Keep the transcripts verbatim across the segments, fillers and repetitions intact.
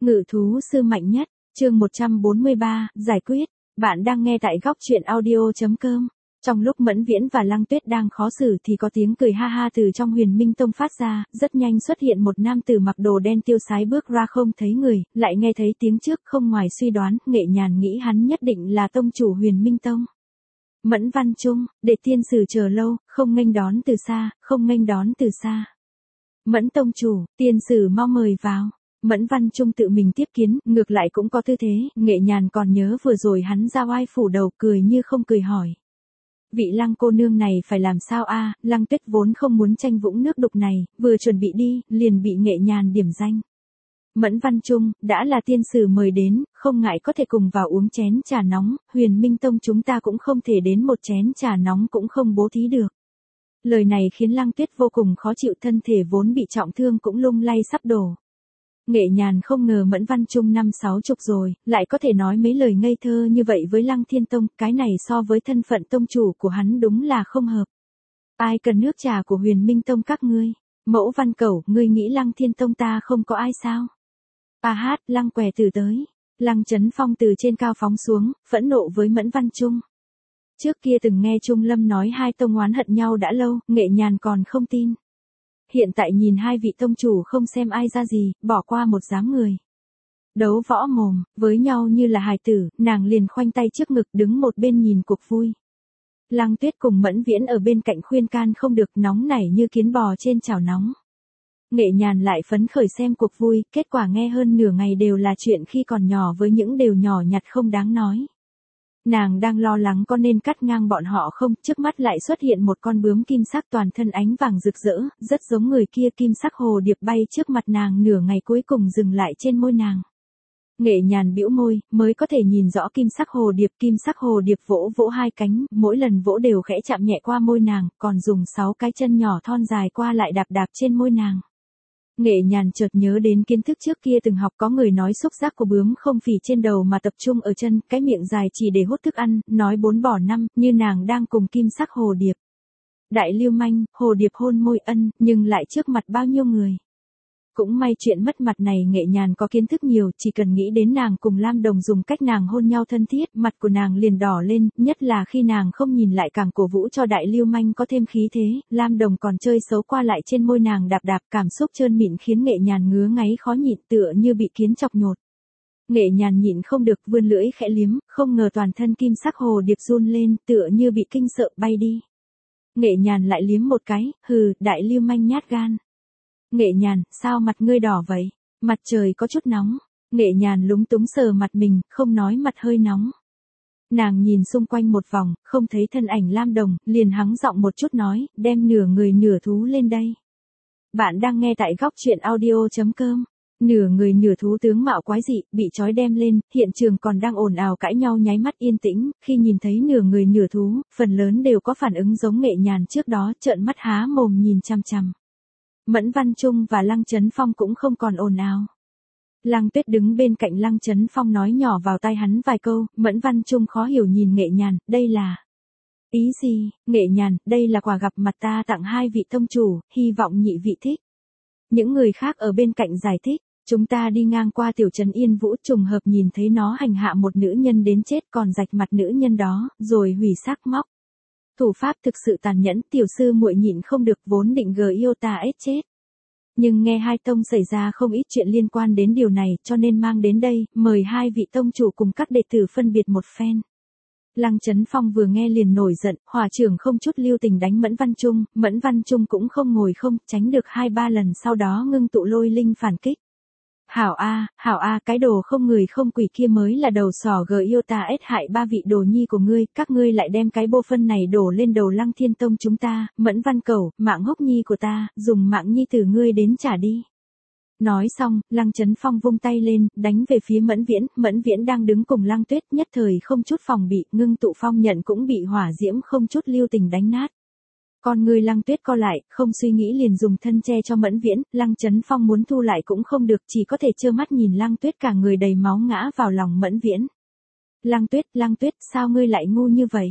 Ngự thú sư mạnh nhất, chương một trăm bốn mươi ba, giải quyết. Bạn đang nghe tại góc truyện audio.com. Trong lúc Mẫn Viễn và Lăng Tuyết đang khó xử thì có tiếng cười ha ha từ trong Huyền Minh Tông phát ra, rất nhanh xuất hiện một nam tử mặc đồ đen tiêu sái bước ra không thấy người, lại nghe thấy tiếng trước không ngoài suy đoán, Nghệ Nhàn nghĩ hắn nhất định là tông chủ Huyền Minh Tông. Mẫn Văn Trung, để tiên sử chờ lâu, không nghênh đón từ xa, không nghênh đón từ xa. Mẫn tông chủ, tiên sử mau mời vào. Mẫn Văn Trung tự mình tiếp kiến, ngược lại cũng có tư thế, Nghệ Nhàn còn nhớ vừa rồi hắn ra oai phủ đầu cười như không cười hỏi. Vị Lăng cô nương này phải làm sao a? À, Lăng Tuyết vốn không muốn tranh vũng nước đục này, vừa chuẩn bị đi, liền bị Nghệ Nhàn điểm danh. Mẫn Văn Trung, đã là tiên sử mời đến, không ngại có thể cùng vào uống chén trà nóng, Huyền Minh Tông chúng ta cũng không thể đến một chén trà nóng cũng không bố thí được. Lời này khiến Lăng Tuyết vô cùng khó chịu, thân thể vốn bị trọng thương cũng lung lay sắp đổ. Nghệ Nhàn không ngờ Mẫn Văn Trung năm sáu chục rồi, lại có thể nói mấy lời ngây thơ như vậy với Lăng Thiên Tông, cái này so với thân phận tông chủ của hắn đúng là không hợp. Ai cần nước trà của Huyền Minh Tông các ngươi? Mẫu Văn Cẩu, ngươi nghĩ Lăng Thiên Tông ta không có ai sao? A hát, Lăng què từ tới. Lăng Chấn Phong từ trên cao phóng xuống, phẫn nộ với Mẫn Văn Trung. Trước kia từng nghe Trung Lâm nói hai tông oán hận nhau đã lâu, Nghệ Nhàn còn không tin. Hiện tại nhìn hai vị tông chủ không xem ai ra gì, bỏ qua một dáng người. Đấu võ mồm, với nhau như là hài tử, nàng liền khoanh tay trước ngực đứng một bên nhìn cuộc vui. Lăng Tuyết cùng Mẫn Viễn ở bên cạnh khuyên can không được, nóng nảy như kiến bò trên chảo nóng. Nghệ Nhàn lại phấn khởi xem cuộc vui, kết quả nghe hơn nửa ngày đều là chuyện khi còn nhỏ với những điều nhỏ nhặt không đáng nói. Nàng đang lo lắng có nên cắt ngang bọn họ không, trước mắt lại xuất hiện một con bướm kim sắc toàn thân ánh vàng rực rỡ, rất giống người kia, kim sắc hồ điệp bay trước mặt nàng nửa ngày cuối cùng dừng lại trên môi nàng. Nghệ Nhàn bĩu môi, mới có thể nhìn rõ kim sắc hồ điệp, kim sắc hồ điệp vỗ vỗ hai cánh, mỗi lần vỗ đều khẽ chạm nhẹ qua môi nàng, còn dùng sáu cái chân nhỏ thon dài qua lại đạp đạp trên môi nàng. Nghệ Nhàn chợt nhớ đến kiến thức trước kia từng học, có người nói xúc giác của bướm không phì trên đầu mà tập trung ở chân, cái miệng dài chỉ để hút thức ăn, nói bốn bỏ năm, như nàng đang cùng kim sắc hồ điệp. Đại lưu manh, hồ điệp hôn môi ân, nhưng lại trước mặt bao nhiêu người. Cũng may chuyện mất mặt này Nghệ Nhàn có kiến thức nhiều, chỉ cần nghĩ đến nàng cùng Lam Đồng dùng cách nàng hôn nhau thân thiết, mặt của nàng liền đỏ lên, nhất là khi nàng không nhìn lại càng cổ vũ cho đại lưu manh có thêm khí thế, Lam Đồng còn chơi xấu qua lại trên môi nàng đạp đạp, cảm xúc trơn mịn khiến Nghệ Nhàn ngứa ngáy khó nhịn, tựa như bị kiến chọc nhột. Nghệ Nhàn nhịn không được vươn lưỡi khẽ liếm, không ngờ toàn thân kim sắc hồ điệp run lên, tựa như bị kinh sợ bay đi. Nghệ Nhàn lại liếm một cái, hừ, đại lưu manh nhát gan. Nghệ Nhàn, sao mặt ngươi đỏ vậy? Mặt trời có chút nóng. Nghệ Nhàn lúng túng sờ mặt mình, không nói mặt hơi nóng. Nàng nhìn xung quanh một vòng, không thấy thân ảnh Lam Đồng, liền hắng giọng một chút nói, đem nửa người nửa thú lên đây. Bạn đang nghe tại góc truyện audio.com. Nửa người nửa thú tướng mạo quái dị, bị trói đem lên, hiện trường còn đang ồn ào cãi nhau nháy mắt yên tĩnh, khi nhìn thấy nửa người nửa thú, phần lớn đều có phản ứng giống Nghệ Nhàn trước đó, trợn mắt há mồm nhìn chằm chằm. Mẫn Văn Trung và Lăng Chấn Phong cũng không còn ồn ào. Lăng Tuyết đứng bên cạnh Lăng Chấn Phong nói nhỏ vào tai hắn vài câu, Mẫn Văn Trung khó hiểu nhìn Nghệ Nhàn, đây là... Ý gì? Nghệ Nhàn, đây là quà gặp mặt ta tặng hai vị tông chủ, hy vọng nhị vị thích. Những người khác ở bên cạnh giải thích, chúng ta đi ngang qua tiểu trấn Yên Vũ trùng hợp nhìn thấy nó hành hạ một nữ nhân đến chết còn rạch mặt nữ nhân đó, rồi hủy xác móc. Thủ pháp thực sự tàn nhẫn, tiểu sư muội nhịn không được vốn định gờ yêu ta ết chết. Nhưng nghe hai tông xảy ra không ít chuyện liên quan đến điều này cho nên mang đến đây, mời hai vị tông chủ cùng các đệ tử phân biệt một phen. Lăng Chấn Phong vừa nghe liền nổi giận, hỏa trưởng không chút lưu tình đánh Mẫn Văn Trung, Mẫn Văn Trung cũng không ngồi không, tránh được hai ba lần sau đó ngưng tụ lôi linh phản kích. Hảo a, hảo a, cái đồ không người không quỷ kia mới là đầu sỏ gờ yêu ta ết hại ba vị đồ nhi của ngươi, các ngươi lại đem cái bô phân này đổ lên đầu Lăng Thiên Tông chúng ta, Mẫn Văn Cẩu, mạng hốc nhi của ta, dùng mạng nhi từ ngươi đến trả đi. Nói xong, Lăng Chấn Phong vung tay lên, đánh về phía Mẫn Viễn, Mẫn Viễn đang đứng cùng Lăng Tuyết, nhất thời không chút phòng bị, ngưng tụ phong nhận cũng bị hỏa diễm không chút lưu tình đánh nát. Con người Lăng Tuyết co lại, không suy nghĩ liền dùng thân che cho Mẫn Viễn, Lăng Chấn Phong muốn thu lại cũng không được, chỉ có thể trơ mắt nhìn Lăng Tuyết cả người đầy máu ngã vào lòng Mẫn Viễn. Lăng Tuyết, Lăng Tuyết, sao ngươi lại ngu như vậy?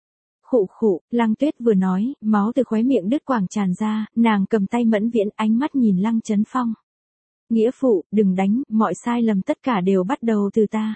Khụ khụ, Lăng Tuyết vừa nói, máu từ khóe miệng đứt quảng tràn ra, nàng cầm tay Mẫn Viễn, ánh mắt nhìn Lăng Chấn Phong. Nghĩa phụ, đừng đánh, mọi sai lầm tất cả đều bắt đầu từ ta.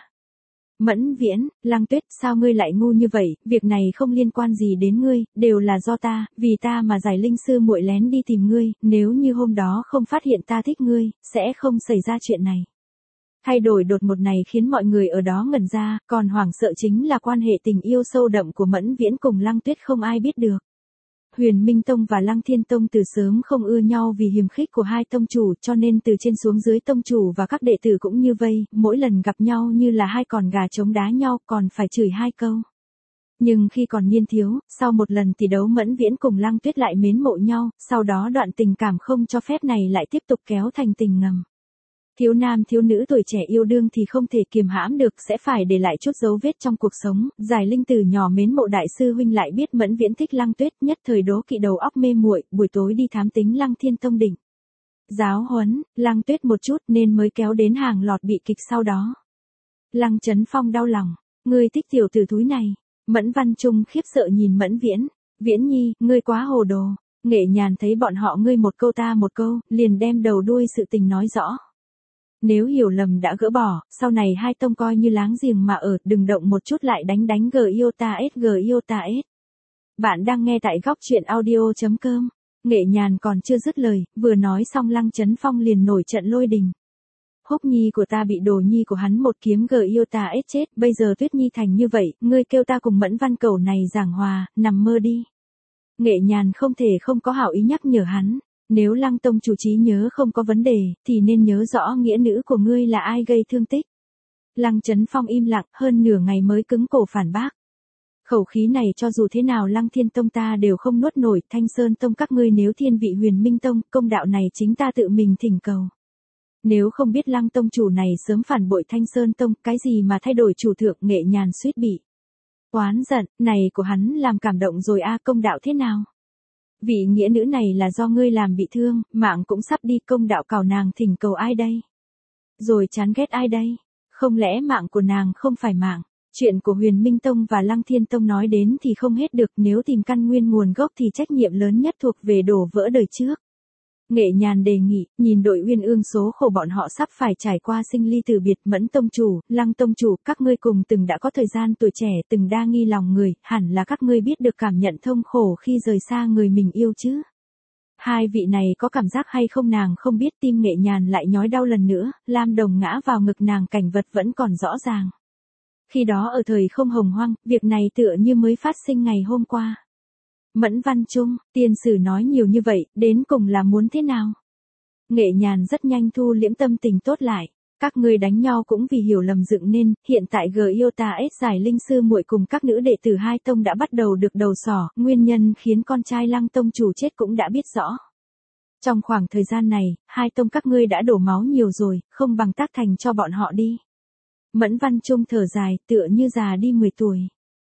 Mẫn Viễn, Lăng Tuyết, sao ngươi lại ngu như vậy, việc này không liên quan gì đến ngươi, đều là do ta, vì ta mà Giải Linh sư muội lén đi tìm ngươi, nếu như hôm đó không phát hiện ta thích ngươi, sẽ không xảy ra chuyện này. Thay đổi đột ngột này khiến mọi người ở đó ngẩn ra, còn hoảng sợ chính là quan hệ tình yêu sâu đậm của Mẫn Viễn cùng Lăng Tuyết không ai biết được. Huyền Minh Tông và Lăng Thiên Tông từ sớm không ưa nhau vì hiềm khích của hai tông chủ, cho nên từ trên xuống dưới tông chủ và các đệ tử cũng như vây, mỗi lần gặp nhau như là hai con gà chống đá nhau, còn phải chửi hai câu. Nhưng khi còn niên thiếu, sau một lần tỷ đấu Mẫn Viễn cùng Lăng Tuyết lại mến mộ nhau, sau đó đoạn tình cảm không cho phép này lại tiếp tục kéo thành tình ngầm. Thiếu nam thiếu nữ tuổi trẻ yêu đương thì không thể kiềm hãm được, sẽ phải để lại chút dấu vết trong cuộc sống. Giải Linh từ nhỏ mến mộ đại sư huynh lại biết Mẫn Viễn thích Lăng Tuyết, nhất thời đố kỵ đầu óc mê muội, buổi tối đi thám tính Lăng Thiên Tông đỉnh giáo huấn Lăng Tuyết một chút nên mới kéo đến hàng lọt bị kịch sau đó. Lăng Chấn Phong đau lòng, ngươi thích tiểu tử thúi này. Mẫn Văn Trung khiếp sợ nhìn Mẫn Viễn, Viễn nhi, ngươi quá hồ đồ. Nghệ Nhàn thấy bọn họ ngươi một câu ta một câu, liền đem đầu đuôi sự tình nói rõ. Nếu hiểu lầm đã gỡ bỏ, sau này hai tông coi như láng giềng mà ở, đừng động một chút lại đánh đánh giota s giota s. Bạn đang nghe tại góc truyện audio chấm com. Nghệ Nhàn còn chưa dứt lời, vừa nói xong Lăng Chấn Phong liền nổi trận lôi đình. Húc nhi của ta bị đồ nhi của hắn một kiếm giota s chết, bây giờ Tuyết nhi thành như vậy, ngươi kêu ta cùng Mẫn Văn Cẩu này giảng hòa, nằm mơ đi. Nghệ Nhàn không thể không có hảo ý nhắc nhở hắn. Nếu Lăng tông chủ trí nhớ không có vấn đề, thì nên nhớ rõ nghĩa nữ của ngươi là ai gây thương tích. Lăng Chấn Phong im lặng, hơn nửa ngày mới cứng cổ phản bác. Khẩu khí này cho dù thế nào Lăng Thiên Tông ta đều không nuốt nổi, Thanh Sơn Tông các ngươi nếu thiên vị Huyền Minh Tông, công đạo này chính ta tự mình thỉnh cầu. Nếu không biết Lăng tông chủ này sớm phản bội Thanh Sơn Tông, cái gì mà thay đổi chủ thượng, Nghệ Nhàn suýt bị oán giận, này của hắn làm cảm động rồi a, công đạo thế nào? Vị nghĩa nữ này là do ngươi làm bị thương, mạng cũng sắp đi, công đạo cào nàng thỉnh cầu ai đây? Rồi chán ghét ai đây? Không lẽ mạng của nàng không phải mạng? Chuyện của Huyền Minh Tông và Lăng Thiên Tông nói đến thì không hết được, nếu tìm căn nguyên nguồn gốc thì trách nhiệm lớn nhất thuộc về đổ vỡ đời trước. Nghệ Nhàn đề nghị, nhìn đội Uyên Ương số khổ bọn họ sắp phải trải qua sinh ly từ biệt. Mẫn tông chủ, Lăng tông chủ, các ngươi cùng từng đã có thời gian tuổi trẻ, từng đa nghi lòng người, hẳn là các ngươi biết được cảm nhận thông khổ khi rời xa người mình yêu chứ. Hai vị này có cảm giác hay không nàng không biết, tim Nghệ Nhàn lại nhói đau lần nữa, lam đồng ngã vào ngực nàng, cảnh vật vẫn còn rõ ràng. Khi đó ở thời không hồng hoang, việc này tựa như mới phát sinh ngày hôm qua. Mẫn Văn Trung, tiên sử nói nhiều như vậy, đến cùng là muốn thế nào? Nghệ Nhàn rất nhanh thu liễm tâm tình tốt lại. Các ngươi đánh nhau cũng vì hiểu lầm dựng nên, hiện tại giota s Giải Linh sư muội cùng các nữ đệ tử hai tông đã bắt đầu được đầu sỏ, nguyên nhân khiến con trai Lăng tông chủ chết cũng đã biết rõ. Trong khoảng thời gian này, hai tông các ngươi đã đổ máu nhiều rồi, không bằng tác thành cho bọn họ đi. Mẫn Văn Trung thở dài, tựa như già đi mười tuổi.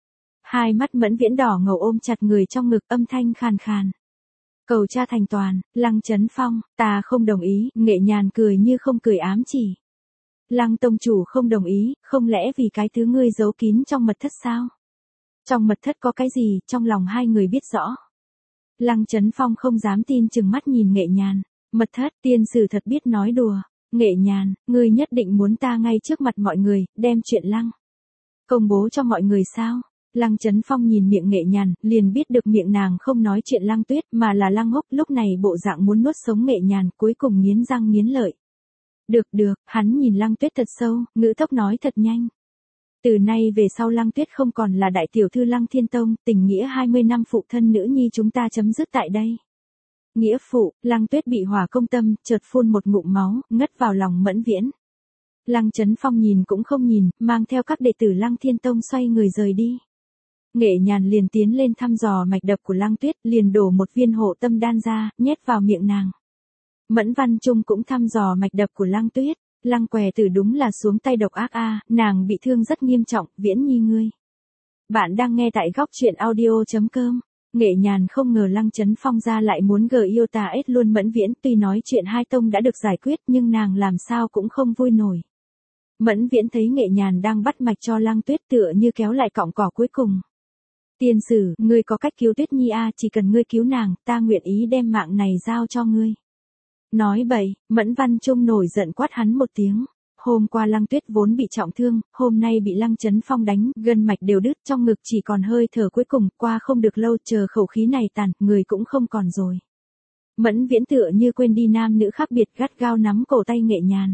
Hai mắt Mẫn Viễn đỏ ngầu ôm chặt người trong ngực, âm thanh khàn khàn. Cầu cha thành toàn, Lăng Chấn Phong, ta không đồng ý. Nghệ Nhàn cười như không cười ám chỉ. Lăng tông chủ không đồng ý, không lẽ vì cái thứ ngươi giấu kín trong mật thất sao? Trong mật thất có cái gì, trong lòng hai người biết rõ. Lăng Chấn Phong không dám tin, chừng mắt nhìn Nghệ Nhàn. Mật thất, tiên sử thật biết nói đùa. Nghệ Nhàn, ngươi nhất định muốn ta ngay trước mặt mọi người, đem chuyện Lăng công bố cho mọi người sao? Lăng Chấn Phong nhìn miệng Nghệ Nhàn, liền biết được miệng nàng không nói chuyện Lăng Tuyết, mà là Lăng Húc, lúc này bộ dạng muốn nuốt sống Nghệ Nhàn, cuối cùng nghiến răng nghiến lợi. Được được, hắn nhìn Lăng Tuyết thật sâu, ngữ tốc nói thật nhanh. Từ nay về sau Lăng Tuyết không còn là đại tiểu thư Lăng Thiên Tông, tình nghĩa hai mươi năm phụ thân nữ nhi chúng ta chấm dứt tại đây. Nghĩa phụ, Lăng Tuyết bị hỏa công tâm, chợt phun một ngụm máu, ngất vào lòng Mẫn Viễn. Lăng Chấn Phong nhìn cũng không nhìn, mang theo các đệ tử Lăng Thiên Tông xoay người rời đi. Nghệ Nhàn liền tiến lên thăm dò mạch đập của Lăng Tuyết, liền đổ một viên hộ tâm đan ra, nhét vào miệng nàng. Mẫn Văn Trung cũng thăm dò mạch đập của Lăng Tuyết. Lăng què tử đúng là xuống tay độc ác a, nàng bị thương rất nghiêm trọng, Viễn nhi ngươi. Bạn đang nghe tại góc truyện audio chấm com. Nghệ Nhàn không ngờ Lăng Chấn Phong ra lại muốn giota s luôn Mẫn Viễn, tuy nói chuyện hai tông đã được giải quyết nhưng nàng làm sao cũng không vui nổi. Mẫn Viễn thấy Nghệ Nhàn đang bắt mạch cho Lăng Tuyết, tựa như kéo lại cọng cỏ cuối cùng. Tiên sử, ngươi có cách cứu Tuyết nhi a, chỉ cần ngươi cứu nàng, ta nguyện ý đem mạng này giao cho ngươi. Nói bậy, Mẫn Văn Trung nổi giận quát hắn một tiếng. Hôm qua Lăng Tuyết vốn bị trọng thương, hôm nay bị Lăng Chấn Phong đánh, gân mạch đều đứt, trong ngực chỉ còn hơi thở cuối cùng, qua không được lâu, chờ khẩu khí này tàn, người cũng không còn rồi. Mẫn Viễn tựa như quên đi nam nữ khác biệt, gắt gao nắm cổ tay Nghệ Nhàn.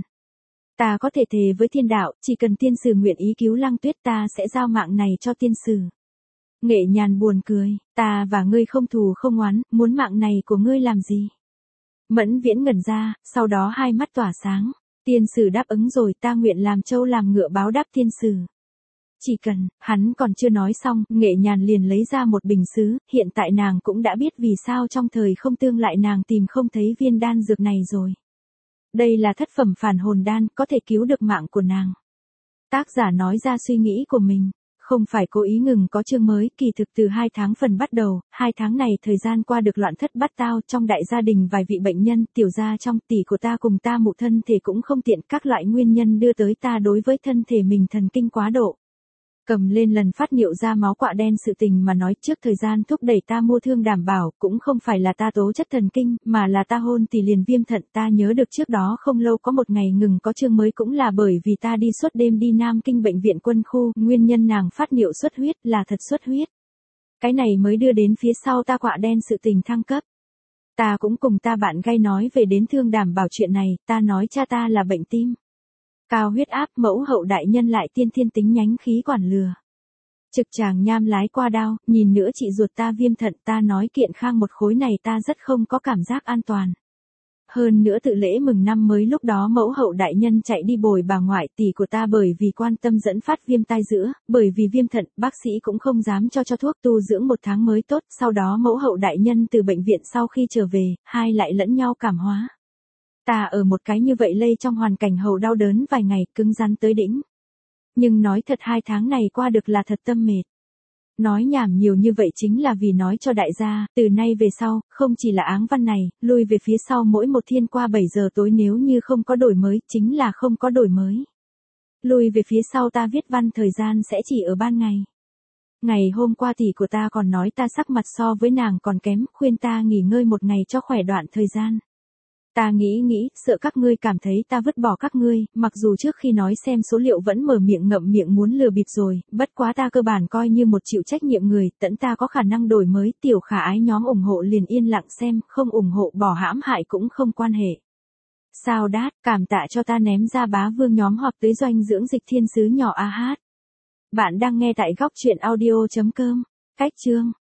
Ta có thể thề với thiên đạo, chỉ cần tiên sử nguyện ý cứu Lăng Tuyết ta sẽ giao mạng này cho tiên sử. Nghệ Nhàn buồn cười, ta và ngươi không thù không oán, muốn mạng này của ngươi làm gì? Mẫn Viễn ngẩn ra, sau đó hai mắt tỏa sáng. Tiên sử đáp ứng rồi, ta nguyện làm trâu làm ngựa báo đáp tiên sử. Chỉ cần, hắn còn chưa nói xong, Nghệ Nhàn liền lấy ra một bình sứ, hiện tại nàng cũng đã biết vì sao trong thời không tương lại nàng tìm không thấy viên đan dược này rồi. Đây là thất phẩm phản hồn đan, có thể cứu được mạng của nàng. Tác giả nói ra suy nghĩ của mình. Không phải cố ý ngừng có chương mới, kỳ thực từ hai tháng phần bắt đầu, hai tháng này thời gian qua được loạn thất bát tao, trong đại gia đình vài vị bệnh nhân, tiểu gia trong tỷ của ta cùng ta mụ thân thể cũng không tiện, các loại nguyên nhân đưa tới ta đối với thân thể mình thần kinh quá độ. Cầm lên lần phát niệu ra máu quạ đen sự tình mà nói trước thời gian thúc đẩy ta mua thương đảm bảo, cũng không phải là ta tố chất thần kinh, mà là ta hôn tỷ liền viêm thận. Ta nhớ được trước đó không lâu có một ngày ngừng có chương mới cũng là bởi vì ta đi suốt đêm đi Nam Kinh bệnh viện quân khu, nguyên nhân nàng phát niệu xuất huyết là thật xuất huyết. Cái này mới đưa đến phía sau ta quạ đen sự tình thăng cấp. Ta cũng cùng ta bạn gay nói về đến thương đảm bảo chuyện này, ta nói cha ta là bệnh tim. Cao huyết áp, mẫu hậu đại nhân lại tiên thiên tính nhánh khí quản lừa. Trực tràng nham lái qua đao, nhìn nữa chị ruột ta viêm thận, ta nói kiện khang một khối này ta rất không có cảm giác an toàn. Hơn nữa tự lễ mừng năm mới lúc đó mẫu hậu đại nhân chạy đi bồi bà ngoại tỷ của ta bởi vì quan tâm dẫn phát viêm tai giữa, bởi vì viêm thận, bác sĩ cũng không dám cho cho thuốc tu dưỡng một tháng mới tốt, sau đó mẫu hậu đại nhân từ bệnh viện sau khi trở về, hai lại lẫn nhau cảm hóa. Ta ở một cái như vậy lây trong hoàn cảnh hầu đau đớn vài ngày, cứng rắn tới đỉnh. Nhưng nói thật hai tháng này qua được là thật tâm mệt. Nói nhảm nhiều như vậy chính là vì nói cho đại gia, từ nay về sau, không chỉ là áng văn này, lui về phía sau mỗi một thiên qua bảy giờ tối nếu như không có đổi mới, chính là không có đổi mới. Lui về phía sau ta viết văn thời gian sẽ chỉ ở ban ngày. Ngày hôm qua tỷ của ta còn nói ta sắc mặt so với nàng còn kém, khuyên ta nghỉ ngơi một ngày cho khỏe đoạn thời gian. Ta nghĩ nghĩ, sợ các ngươi cảm thấy ta vứt bỏ các ngươi, mặc dù trước khi nói xem số liệu vẫn mở miệng ngậm miệng muốn lừa bịp rồi, bất quá ta cơ bản coi như một chịu trách nhiệm người, tẫn ta có khả năng đổi mới, tiểu khả ái nhóm ủng hộ liền yên lặng xem, không ủng hộ bỏ hãm hại cũng không quan hệ. Sao đát, cảm tạ cho ta ném ra bá vương nhóm hoặc tới doanh dưỡng dịch thiên sứ nhỏ a hát. Bạn đang nghe tại góc truyện audio chấm com, cách chương.